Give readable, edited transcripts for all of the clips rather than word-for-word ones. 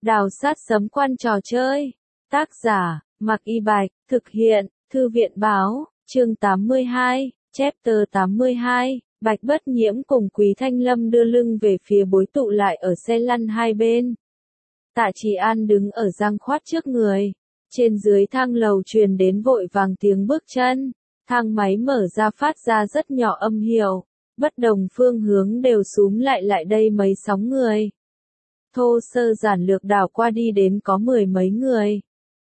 Đào sát sấm quan trò chơi. Tác giả, Mạc Y Bạch, thực hiện, Thư viện Báo, chương 82, chapter 82, Bạch Bất Nhiễm cùng Quý Thanh Lâm đưa lưng về phía bối tụ lại ở xe lăn hai bên. Tạ Trì An đứng ở giang khoát trước người. Trên dưới thang lầu truyền đến vội vàng tiếng bước chân. Thang máy mở ra phát ra rất nhỏ âm hiệu. Bất đồng phương hướng đều xúm lại đây mấy sóng người. Thô sơ giản lược đảo qua đi đến có 10 mấy người.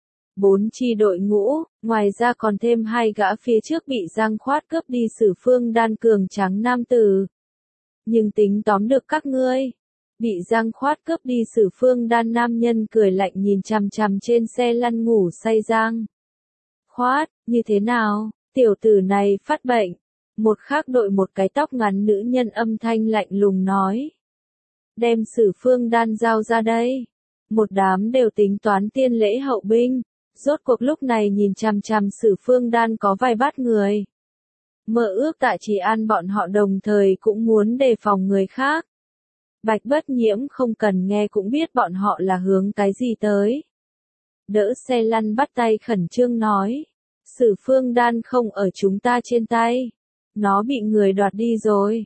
4 chi đội ngũ, ngoài ra còn thêm 2 gã phía trước bị giang khoát cướp đi Sử Phương Đan cường tráng nam tử. Nhưng tính tóm được các ngươi. Bị giang khoát cướp đi Sử Phương Đan nam nhân cười lạnh nhìn chằm chằm trên xe lăn ngủ say giang khoát, như thế nào, tiểu tử này phát bệnh. Một khác đội một cái tóc ngắn nữ nhân âm thanh lạnh lùng nói. Đem Sử Phương Đan giao ra đây. Một đám đều tính toán tiên lễ hậu binh. Rốt cuộc lúc này nhìn chằm chằm Sử Phương Đan có vài bát người. Mơ ước Tạ Trì An bọn họ đồng thời cũng muốn đề phòng người khác. Bạch Bất Nhiễm không cần nghe cũng biết bọn họ là hướng cái gì tới. Đỡ xe lăn bắt tay khẩn trương nói. Sử Phương Đan không ở chúng ta trên tay. Nó bị người đoạt đi rồi.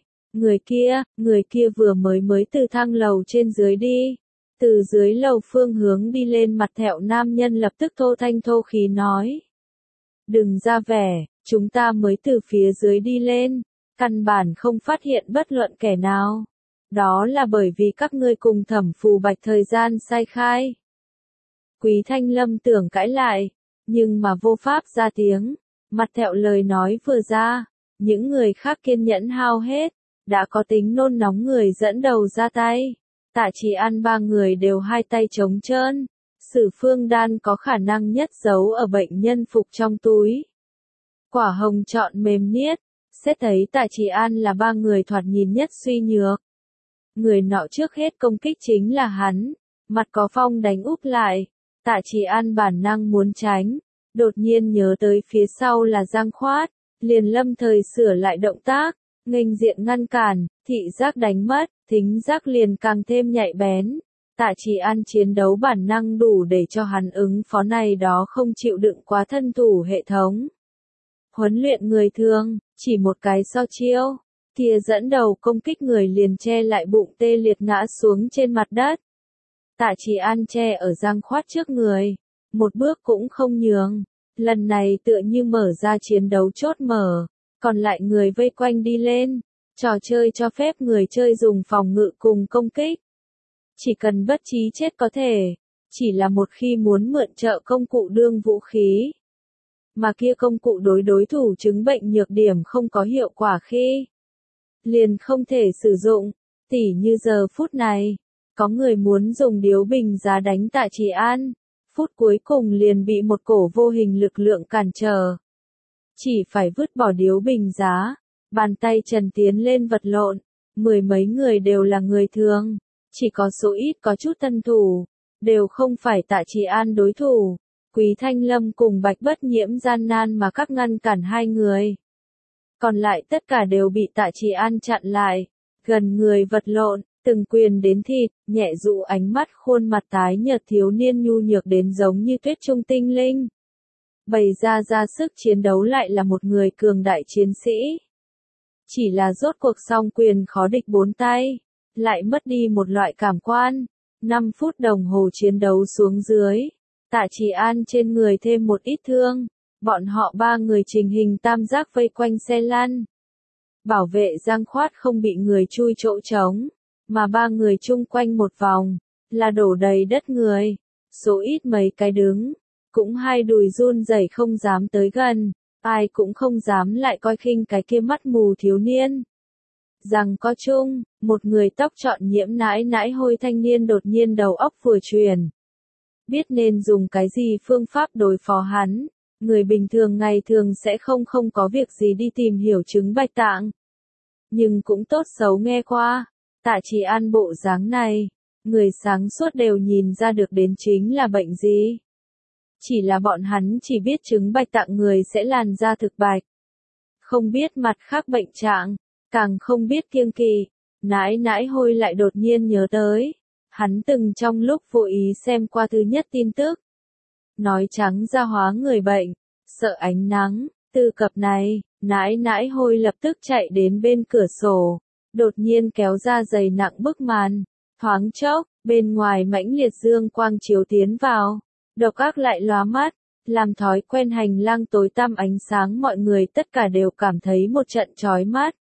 Người kia vừa mới từ thang lầu trên dưới đi. Từ dưới lầu phương hướng đi lên mặt thẹo nam nhân lập tức thô thanh thô khí nói. Đừng ra vẻ, chúng ta mới từ phía dưới đi lên. Căn bản không phát hiện bất luận kẻ nào. Đó là bởi vì các ngươi cùng Thẩm Phù Bạch thời gian sai khai. Quý Thanh Lâm tưởng cãi lại, nhưng mà vô pháp ra tiếng. Mặt thẹo lời nói vừa ra, những người khác kiên nhẫn hao hết. Đã có tính nôn nóng người dẫn đầu ra tay. Tạ Trì An ba người đều hai tay trống trơn. Sử Phương Đan có khả năng nhất giấu ở bệnh nhân phục trong túi. Quả hồng trọn mềm niết. Xét thấy Tạ Trì An là ba người thoạt nhìn nhất suy nhược. Người nọ trước hết công kích chính là hắn. Mặt có phong đánh úp lại. Tạ Trì An bản năng muốn tránh. Đột nhiên nhớ tới phía sau là giang khoát. Liền lâm thời sửa lại động tác. Nghênh diện ngăn cản, thị giác đánh mất, thính giác liền càng thêm nhạy bén. Tạ Trì An chiến đấu bản năng đủ để cho hắn ứng phó này đó không chịu đựng quá thân thủ hệ thống. Huấn luyện người thường, chỉ một cái so chiêu, kia dẫn đầu công kích người liền che lại bụng tê liệt ngã xuống trên mặt đất. Tạ Trì An che ở giang khoát trước người, một bước cũng không nhường, lần này tựa như mở ra chiến đấu chốt mở. Còn lại người vây quanh đi lên, trò chơi cho phép người chơi dùng phòng ngự cùng công kích. Chỉ cần bất trí chết có thể, chỉ là một khi muốn mượn trợ công cụ đương vũ khí. Mà kia công cụ đối thủ chứng bệnh nhược điểm không có hiệu quả khi liền không thể sử dụng, tỉ như giờ phút này, có người muốn dùng điếu bình giá đánh Tạ Trì An, phút cuối cùng liền bị một cổ vô hình lực lượng cản trở. Chỉ phải vứt bỏ điếu bình giá, bàn tay trần tiến lên vật lộn, 10 mấy người đều là người thường, chỉ có số ít có chút thân thủ, đều không phải Tạ Trì An đối thủ. Quý Thanh Lâm cùng Bạch Bất Nhiễm gian nan mà các ngăn cản hai người. Còn lại tất cả đều bị Tạ Trì An chặn lại, gần người vật lộn, từng quyền đến thịt, nhẹ dụ ánh mắt khuôn mặt tái nhợt thiếu niên nhu nhược đến giống như tuyết trung tinh linh. Bày ra sức chiến đấu lại là một người cường đại chiến sĩ. Chỉ là rốt cuộc song quyền khó địch bốn tay, lại mất đi một loại cảm quan. 5 phút đồng hồ chiến đấu xuống dưới, Tạ Trì An trên người thêm một ít thương. Bọn họ ba người trình hình tam giác vây quanh xe lăn. Bảo vệ giang khoát không bị người chui chỗ trống, mà ba người chung quanh một vòng, là đổ đầy đất người. Số ít mấy cái đứng. Cũng hai đùi run rẩy không dám tới gần, ai cũng không dám lại coi khinh cái kia mắt mù thiếu niên. Rằng có chung, một người tóc trọn nhiễm nãi hôi thanh niên đột nhiên đầu óc vừa chuyển. Biết nên dùng cái gì phương pháp đối phó hắn, người bình thường ngày thường sẽ không có việc gì đi tìm hiểu chứng bạch tạng. Nhưng cũng tốt xấu nghe qua, Tạ Trì An bộ dáng này, người sáng suốt đều nhìn ra được đến chính là bệnh gì. Chỉ là bọn hắn chỉ biết chứng bạch tạng người sẽ làn da thực bạch. Không biết mặt khác bệnh trạng, càng không biết kiêng kỵ. Nãi hôi lại đột nhiên nhớ tới. Hắn từng trong lúc vô ý xem qua thứ nhất tin tức. Nói trắng ra hóa người bệnh, sợ ánh nắng, từ cập này, nãi nãi Hôi lập tức chạy đến bên cửa sổ, đột nhiên kéo ra dày nặng bức màn, thoáng chốc, bên ngoài mãnh liệt dương quang chiếu tiến vào, độc ác lại lóa mắt, làm thói quen hành lang tối tăm ánh sáng mọi người tất cả đều cảm thấy một trận chói mắt.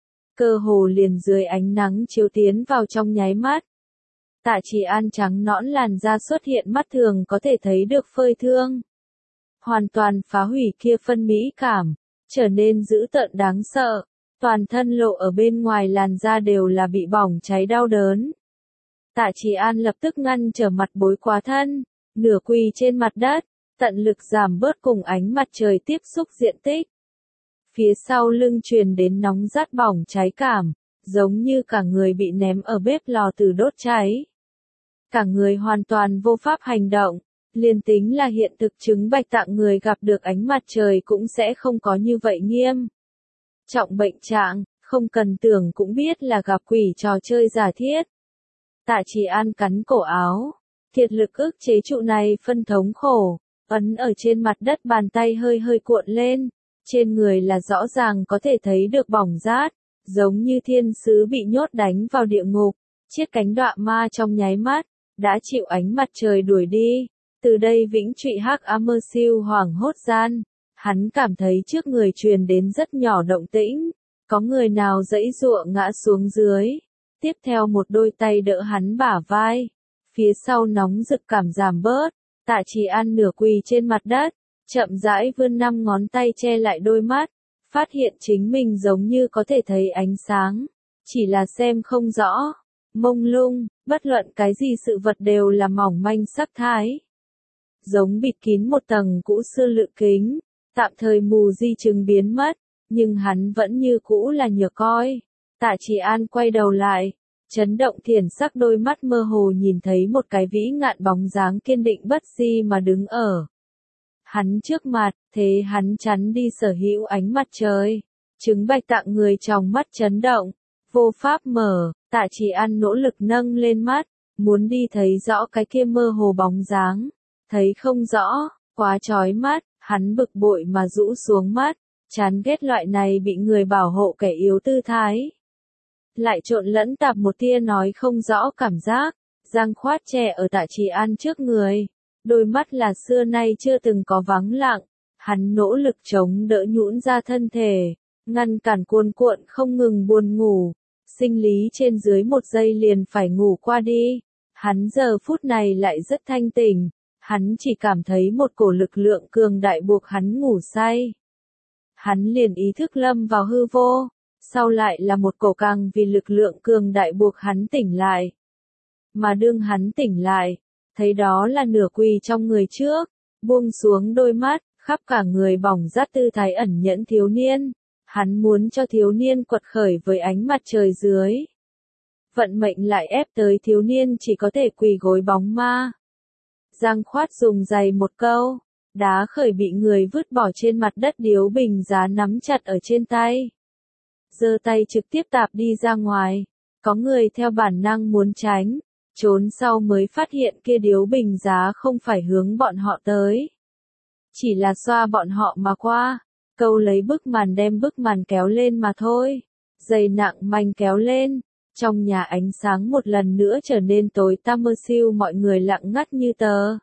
Cơ hồ liền dưới ánh nắng chiếu tiến vào trong nháy mắt. Tạ Trì An trắng nõn làn da xuất hiện mắt thường có thể thấy được phơi thương. Hoàn toàn phá hủy kia phân mỹ cảm, trở nên dữ tợn đáng sợ, toàn thân lộ ở bên ngoài làn da đều là bị bỏng cháy đau đớn. Tạ Trì An lập tức ngăn trở mặt bối quá thân, nửa quỳ trên mặt đất, tận lực giảm bớt cùng ánh mặt trời tiếp xúc diện tích. Phía sau lưng truyền đến nóng rát bỏng cháy cảm, giống như cả người bị ném ở bếp lò từ đốt cháy. Cả người hoàn toàn vô pháp hành động, liền tính là hiện thực chứng bạch tạng người gặp được ánh mặt trời cũng sẽ không có như vậy nghiêm. Trọng bệnh trạng, không cần tưởng cũng biết là gặp quỷ trò chơi giả thiết. Tạ Trì An cắn cổ áo, kiệt lực ức chế trụ này phân thống khổ, ấn ở trên mặt đất bàn tay hơi hơi cuộn lên, trên người là rõ ràng có thể thấy được bỏng rát, giống như thiên sứ bị nhốt đánh vào địa ngục, chiếc cánh đọa ma trong nháy mắt, đã chịu ánh mặt trời đuổi đi. Từ đây vĩnh trụy hắc ám mơ siêu hoảng hốt gian, hắn cảm thấy trước người truyền đến rất nhỏ động tĩnh, có người nào giãy giụa ngã xuống dưới, tiếp theo một đôi tay đỡ hắn bả vai, phía sau nóng rực cảm giảm bớt, Tạ Trì An nửa quỳ trên mặt đất, chậm rãi vươn 5 ngón tay che lại đôi mắt, phát hiện chính mình giống như có thể thấy ánh sáng, chỉ là xem không rõ, mông lung, bất luận cái gì sự vật đều là mỏng manh sắc thái. Giống bịt kín một tầng cũ xưa lự kính, tạm thời mù di chứng biến mất, nhưng hắn vẫn như cũ là nhược coi. Tạ Trì An quay đầu lại, chấn động thiền sắc đôi mắt mơ hồ nhìn thấy một cái vĩ ngạn bóng dáng kiên định bất di mà đứng ở hắn trước mặt, thế hắn chắn đi sở hữu ánh mặt trời. Chứng bạch tạng người trong mắt chấn động, vô pháp mở, Tạ Trì An nỗ lực nâng lên mắt, muốn đi thấy rõ cái kia mơ hồ bóng dáng. Thấy không rõ, quá chói mắt, hắn bực bội mà rũ xuống mắt, chán ghét loại này bị người bảo hộ kẻ yếu tư thái. Lại trộn lẫn tạp một tia nói không rõ cảm giác, Giang Khoát che ở Tạ Trì An trước người, đôi mắt là xưa nay chưa từng có vắng lặng, hắn nỗ lực chống đỡ nhũn ra thân thể, ngăn cản cuồn cuộn không ngừng buồn ngủ, sinh lý trên dưới một giây liền phải ngủ qua đi, hắn giờ phút này lại rất thanh tỉnh. Hắn chỉ cảm thấy một cổ lực lượng cường đại buộc hắn ngủ say. Hắn liền ý thức lâm vào hư vô, sau lại là một cổ càng vì lực lượng cường đại buộc hắn tỉnh lại. Mà đương hắn tỉnh lại, thấy đó là nửa quỳ trong người trước, buông xuống đôi mắt, khắp cả người bỏng rát tư thái ẩn nhẫn thiếu niên. Hắn muốn cho thiếu niên quật khởi với ánh mặt trời dưới. Vận mệnh lại ép tới thiếu niên chỉ có thể quỳ gối bóng ma. Giang Khoát dùng giày một câu, đá khởi bị người vứt bỏ trên mặt đất điếu bình giá nắm chặt ở trên tay. Giơ tay trực tiếp tạp đi ra ngoài, có người theo bản năng muốn tránh, trốn sau mới phát hiện kia điếu bình giá không phải hướng bọn họ tới. Chỉ là xoa bọn họ mà qua, câu lấy bức màn đem bức màn kéo lên mà thôi. Dày nặng manh kéo lên. Trong nhà ánh sáng một lần nữa trở nên tối tăm mơ siêu, mọi người lặng ngắt như tờ.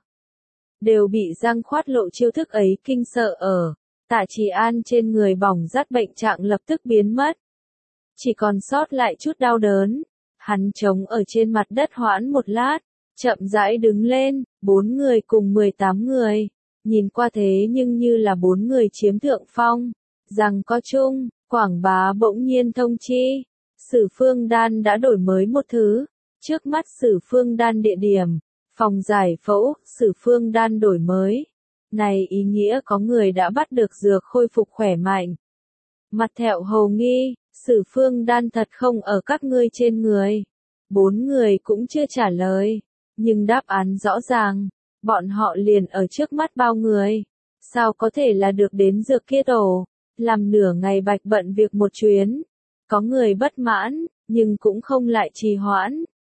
Đều bị Giang Khoát lộ chiêu thức ấy kinh sợ ở. Tạ Trì An trên người bỏng rát bệnh trạng lập tức biến mất. Chỉ còn sót lại chút đau đớn. Hắn trống ở trên mặt đất hoãn một lát, chậm rãi đứng lên, 4 người cùng 18 người. Nhìn qua thế nhưng như là 4 người chiếm thượng phong. Rằng có chung, Quảng Bá bỗng nhiên thông chi. Sử Phương Đan đã đổi mới một thứ, trước mắt Sử Phương Đan địa điểm, phòng giải phẫu, Sử Phương Đan đổi mới. Này ý nghĩa có người đã bắt được dược khôi phục khỏe mạnh. Mặt thẹo hầu nghi, Sử Phương Đan thật không ở các ngươi trên người. 4 người cũng chưa trả lời, nhưng đáp án rõ ràng, bọn họ liền ở trước mắt bao người. Sao có thể là được đến dược kia tổ, làm nửa ngày bạch bận việc một chuyến. Có người bất mãn, nhưng cũng không lại trì hoãn.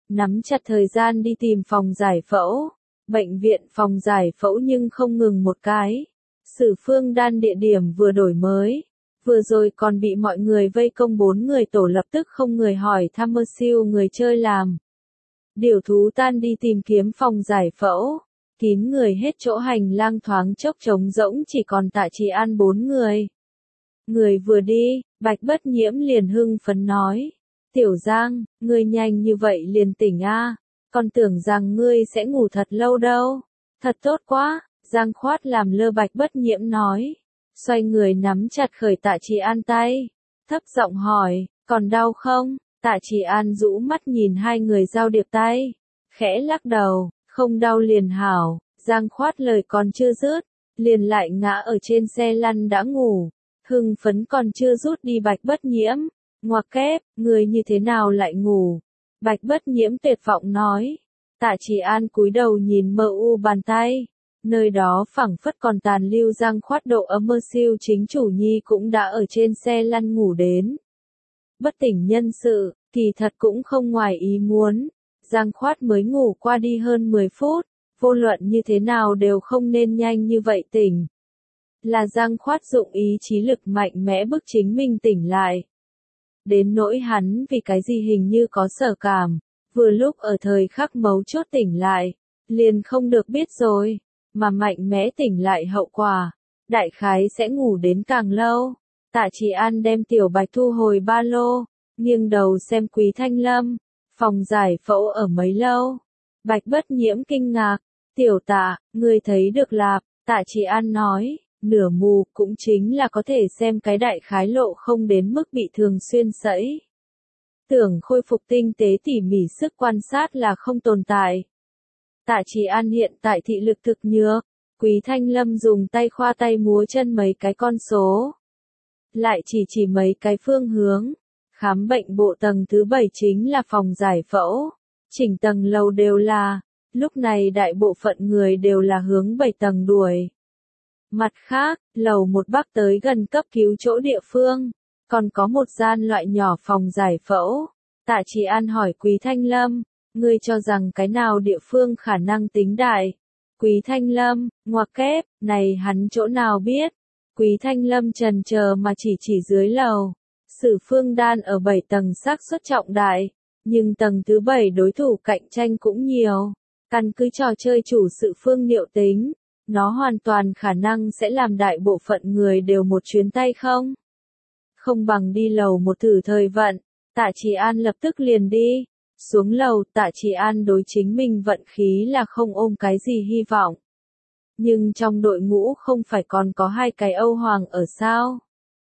nắm chặt thời gian đi tìm phòng giải phẫu. Bệnh viện phòng giải phẫu nhưng không ngừng một cái. Sử Phương Đan địa điểm vừa đổi mới. Vừa rồi còn bị mọi người vây công 4 người tổ lập tức không người hỏi thăm mơ siêu người chơi làm. Điều thú tan đi tìm kiếm phòng giải phẫu. Kín người hết chỗ hành lang thoáng chốc trống rỗng chỉ còn Tạ Trì An 4 người. Người vừa đi, Bạch Bất Nhiễm liền hưng phấn nói. Tiểu Giang, ngươi nhanh như vậy liền tỉnh a, còn tưởng rằng ngươi sẽ ngủ thật lâu đâu. Thật tốt quá, Giang Khoát làm lơ Bạch Bất Nhiễm nói. Xoay người nắm chặt khởi Tạ Trì An tay. Thấp giọng hỏi, còn đau không? Tạ Trì An rũ mắt nhìn hai người giao điệp tay. Khẽ lắc đầu, không đau liền hảo. Giang Khoát lời còn chưa dứt, liền lại ngã ở trên xe lăn đã ngủ. Hưng phấn còn chưa rút đi Bạch Bất Nhiễm. Ngoặc kép, người như thế nào lại ngủ? Bạch Bất Nhiễm tuyệt vọng nói. Tạ Trì An cúi đầu nhìn mờ u bàn tay. Nơi đó phảng phất còn tàn lưu Giang Khoát độ ấm mơ siêu chính chủ nhi cũng đã ở trên xe lăn ngủ đến. Bất tỉnh nhân sự, thì thật cũng không ngoài ý muốn. Giang Khoát mới ngủ qua đi hơn 10 phút, vô luận như thế nào đều không nên nhanh như vậy tỉnh. Là Giang Khoát dụng ý chí lực mạnh mẽ bức chính mình tỉnh lại. Đến nỗi hắn vì cái gì hình như có sở cảm, vừa lúc ở thời khắc mấu chốt tỉnh lại, liền không được biết rồi, mà mạnh mẽ tỉnh lại hậu quả, đại khái sẽ ngủ đến càng lâu. Tạ Trì An đem Tiểu Bạch thu hồi ba lô, nghiêng đầu xem Quý Thanh Lâm, phòng giải phẫu ở mấy lâu. Bạch Bất Nhiễm kinh ngạc, Tiểu Tạ, ngươi thấy được lạp, Tạ Trì An nói. Nửa mù cũng chính là có thể xem cái đại khái lộ không đến mức bị thường xuyên sẫy. Tưởng khôi phục tinh tế tỉ mỉ sức quan sát là không tồn tại. Tạ Trì An hiện tại thị lực thực nhược. Quý Thanh Lâm dùng tay khoa tay múa chân mấy cái con số. Lại chỉ mấy cái phương hướng. Khám bệnh bộ tầng thứ 7 chính là phòng giải phẫu. Chỉnh tầng lầu đều là. Lúc này đại bộ phận người đều là hướng 7 tầng đuổi. Mặt khác, lầu 1 bắc tới gần cấp cứu chỗ địa phương, còn có một gian loại nhỏ phòng giải phẫu. Tạ Trì An hỏi Quý Thanh Lâm, ngươi cho rằng cái nào địa phương khả năng tính đại? Quý Thanh Lâm, ngoặc kép, này hắn chỗ nào biết? Quý Thanh Lâm trần chờ mà chỉ dưới lầu. Sử Phương Đan ở 7 tầng xác suất trọng đại, nhưng tầng thứ 7 đối thủ cạnh tranh cũng nhiều. Căn cứ trò chơi chủ Sự Phương Niệu tính. Nó hoàn toàn khả năng sẽ làm đại bộ phận người đều một chuyến tay không? Không bằng đi lầu 1 thử thời vận. Tạ Trì An lập tức liền đi. Xuống lầu, Tạ Trì An đối chính mình vận khí là không ôm cái gì hy vọng. Nhưng trong đội ngũ không phải còn có 2 cái Âu Hoàng ở sao?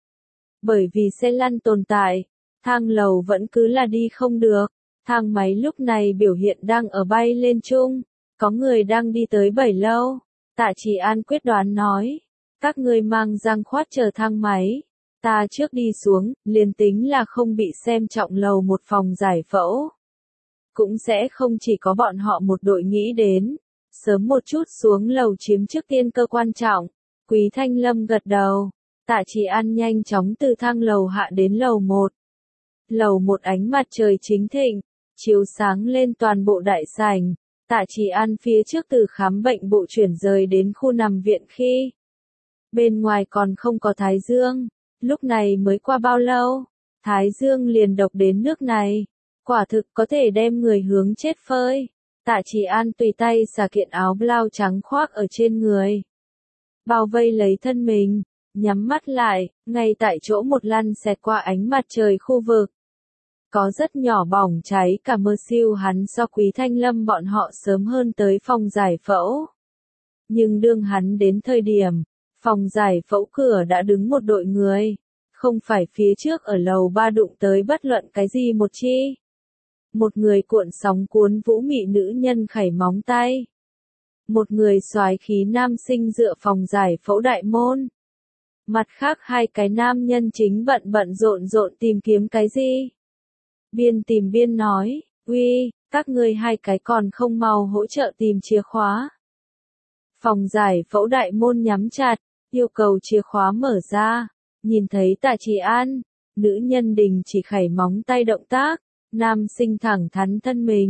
Bởi vì xe lăn tồn tại, thang lầu vẫn cứ là đi không được. Thang máy lúc này biểu hiện đang ở bay lên chung. Có người đang đi tới 7 lâu. Tạ Trì An quyết đoán nói, các ngươi mang Giang Khoát chờ thang máy, ta trước đi xuống, liền tính là không bị xem trọng lầu 1 phòng giải phẫu. Cũng sẽ không chỉ có bọn họ một đội nghĩ đến, sớm một chút xuống lầu chiếm trước tiên cơ quan trọng. Quý Thanh Lâm gật đầu, Tạ Trì An nhanh chóng từ thang lầu hạ đến lầu 1. Lầu 1 ánh mặt trời chính thịnh, chiếu sáng lên toàn bộ đại sảnh. Tạ Trì An phía trước từ khám bệnh bộ chuyển rời đến khu nằm viện khi. Bên ngoài còn không có Thái Dương, lúc này mới qua bao lâu, Thái Dương liền độc đến nước này, quả thực có thể đem người hướng chết phơi. Tạ Trì An tùy tay xả kiện áo blau trắng khoác ở trên người. Bao vây lấy thân mình, nhắm mắt lại, ngay tại chỗ một lăn xẹt qua ánh mặt trời khu vực. Có rất nhỏ bỏng cháy cả mơ siêu hắn so Quý Thanh Lâm bọn họ sớm hơn tới phòng giải phẫu. Nhưng đương hắn đến thời điểm, phòng giải phẫu cửa đã đứng một đội người, không phải phía trước ở lầu 3 đụng tới bất luận cái gì một chi. Một người cuộn sóng cuốn vũ mị nữ nhân khảy móng tay. Một người soái khí nam sinh dựa phòng giải phẫu đại môn. Mặt khác 2 cái nam nhân chính bận rộn tìm kiếm cái gì. Biên tìm biên nói, uy, các ngươi 2 cái còn không mau hỗ trợ tìm chìa khóa. Phòng giải phẫu đại môn nhắm chặt, yêu cầu chìa khóa mở ra, nhìn thấy Tạ Trì An, nữ nhân đình chỉ khảy móng tay động tác, nam sinh thẳng thắn thân mình,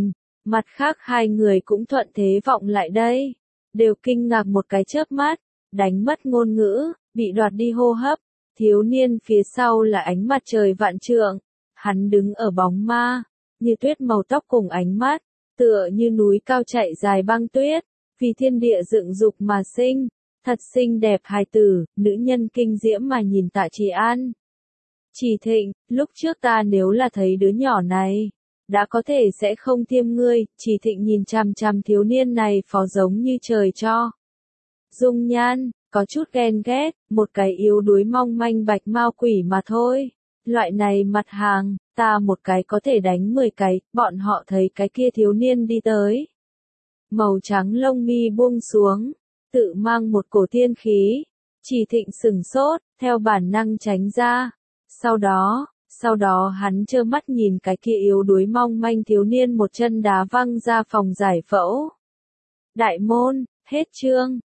Mặt khác hai người cũng thuận thế vọng lại đây, đều kinh ngạc một cái chớp mắt, đánh mất ngôn ngữ, bị đoạt đi hô hấp. Thiếu niên phía sau là ánh mặt trời vạn trượng, hắn đứng ở bóng ma, như tuyết màu tóc cùng ánh mắt, tựa như núi cao chạy dài băng tuyết, vì thiên địa dựng dục mà sinh, thật xinh đẹp hài tử, nữ nhân kinh diễm mà nhìn Tạ Trì An. Chỉ Thịnh, lúc trước ta nếu là thấy đứa nhỏ này, đã có thể sẽ không thiêm ngươi. Chỉ Thịnh nhìn chằm chằm thiếu niên này phó giống như trời cho. Dung nhan, có chút ghen ghét, một cái yếu đuối mong manh bạch mao quỷ mà thôi. Loại này mặt hàng, ta một cái có thể đánh 10 cái, bọn họ thấy cái kia thiếu niên đi tới. Màu trắng lông mi buông xuống, tự mang một cổ tiên khí. Chỉ Thịnh sừng sốt, theo bản năng tránh ra. Sau đó hắn trơ mắt nhìn cái kia yếu đuối mong manh thiếu niên một chân đá văng ra phòng giải phẫu. Đại môn, hết chương.